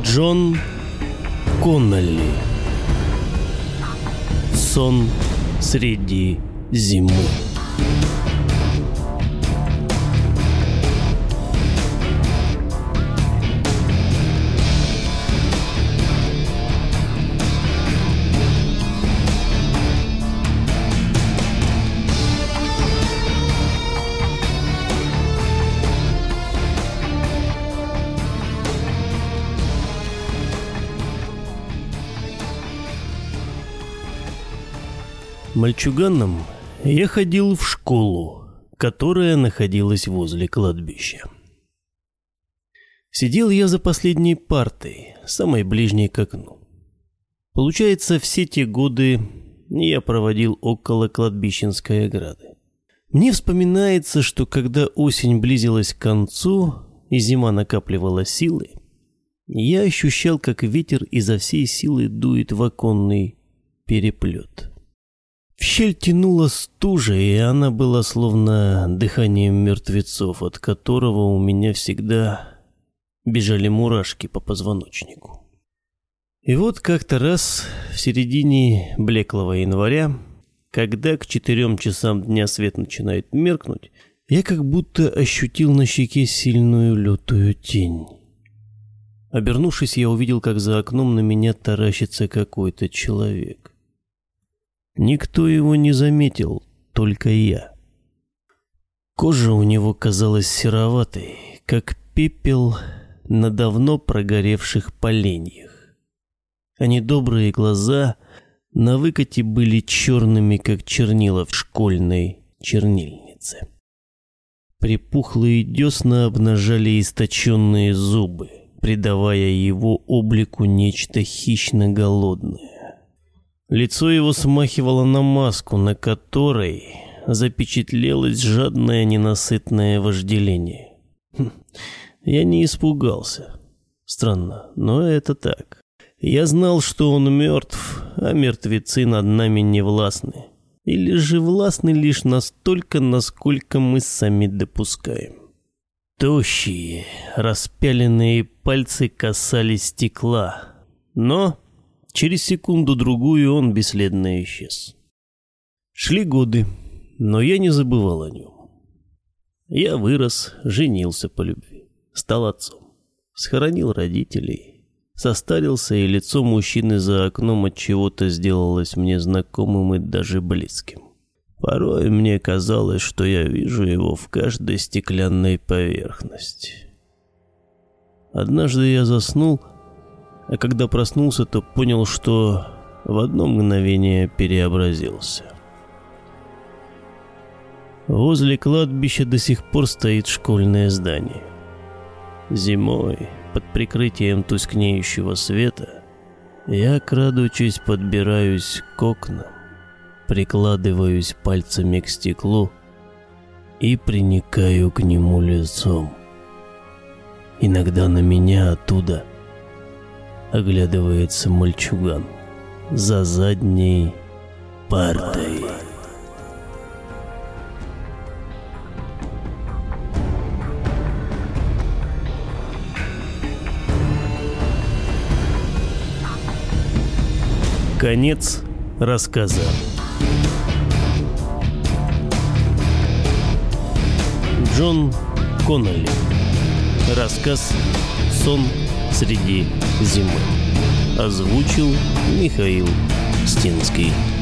Джон Коннолли. Сон среди зимы. Мальчуганом я ходил в школу, которая находилась возле кладбища. Сидел я за последней партой, самой ближней к окну. Получается, все те годы я проводил около кладбищенской ограды. Мне вспоминается, что когда осень близилась к концу и зима накапливала силы, я ощущал, как ветер изо всей силы дует в оконный переплет. В щель тянула стужа, и она была словно дыханием мертвецов, от которого у меня всегда бежали мурашки по позвоночнику. И вот как-то раз в середине блеклого января, когда к 4 часам дня свет начинает меркнуть, я как будто ощутил на щеке сильную лютую тень. Обернувшись, я увидел, как за окном на меня таращится какой-то человек. Никто его не заметил, только я. Кожа у него казалась сероватой, как пепел на давно прогоревших поленьях. А недобрые глаза на выкате были черными, как чернила в школьной чернильнице. Припухлые десна обнажали источенные зубы, придавая его облику нечто хищно-голодное. Лицо его смахивало на маску, на которой запечатлелось жадное ненасытное вожделение. Я не испугался. Странно, но это так. Я знал, что он мертв, а мертвецы над нами не властны. Или же властны лишь настолько, насколько мы сами допускаем. Тощие, распяленные пальцы касались стекла, но через секунду-другую он бесследно исчез. Шли годы, но я не забывал о нем. Я вырос, женился по любви, стал отцом, схоронил родителей, состарился, и лицо мужчины за окном от чего-то сделалось мне знакомым и даже близким. Порой мне казалось, что я вижу его в каждой стеклянной поверхности. Однажды я заснул, а когда проснулся, то понял, что в одно мгновение преобразился. Возле кладбища до сих пор стоит школьное здание. Зимой, под прикрытием тускнеющего света, я, крадучись, подбираюсь к окнам, прикладываюсь пальцами к стеклу и приникаю к нему лицом. Иногда на меня оттуда оглядывается мальчуган за задней партой. Конец рассказа. Джон Коннолли. Рассказ «Сон среди зимы». Озвучил Михаил Стинский.